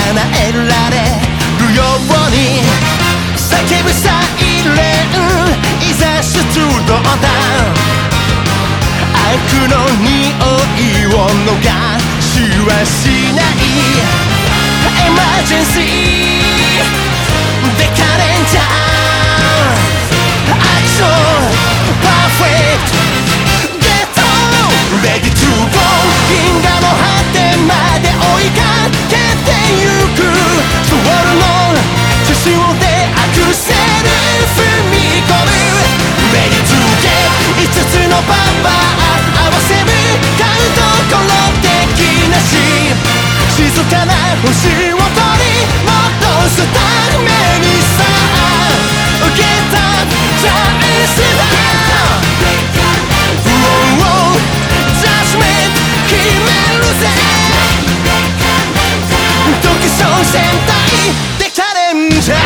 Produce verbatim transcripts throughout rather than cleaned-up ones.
叶えられるように叫ぶサイレン、いざ出動だ。悪の匂いを逃しはしない。エマージェンシーデカレンジャー、アクションパーフェクト、ゲットレディトゥーゴー。銀河の果てまで追いかけてゆく。ソウルの中心でアクセル踏み込む。レディトゥーゲット、いつつのパワー合わせる。買うところ的なし、静かな星を取り戻すためにさあ、ゲットアップチャンスだ。ジャッジメント決めるぜ。時衝戦隊デカレンジャー。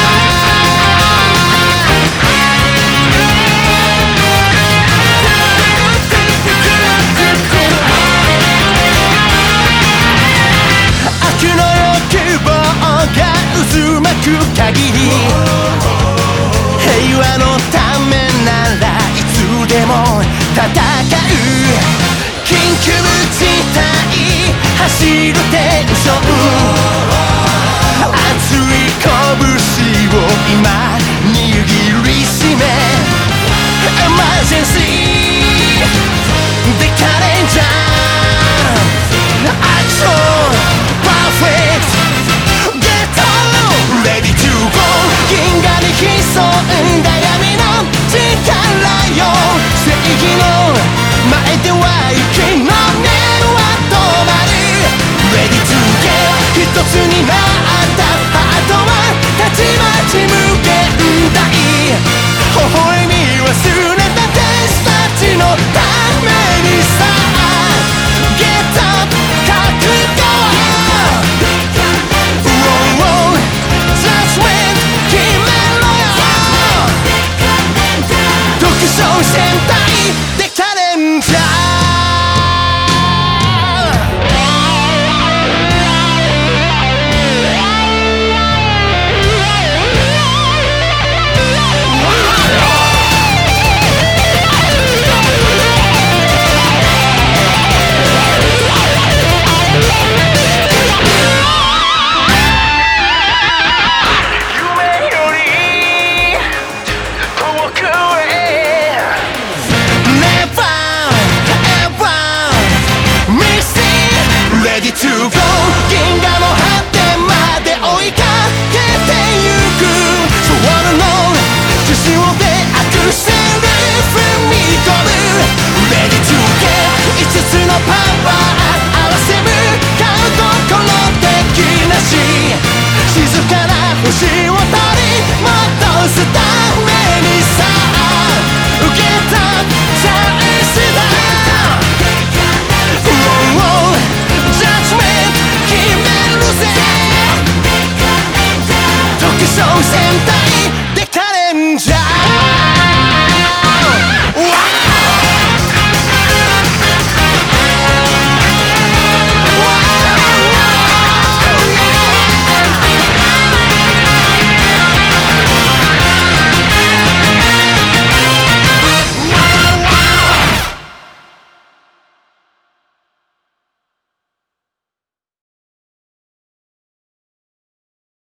悪の欲望が渦巻く限り、平和のためならいつでも戦う。緊急事態走るテンション、熱い拳を今握りしめ。エマージェンシーデカレンジャー、アクションパーフェクト、ゲットレディトゥーゴー。銀河に潜んだ闇の力よ、正義の前では息の根は止まる。レディトゥーゲット、一つになったハートはたちまち無限大。微笑み忘れた天使たちのためにさあ、ゲットアップ覚悟。ジャッジメント決めろよ。特殊戦隊デカレンジャー。レディトゥーゴー。銀河の果てまで追いかけてゆく。ソウルの中心でアクセル踏み込む。レディトゥーゲット、いつつのパワー合わせる。買うところ的なし、静かな星を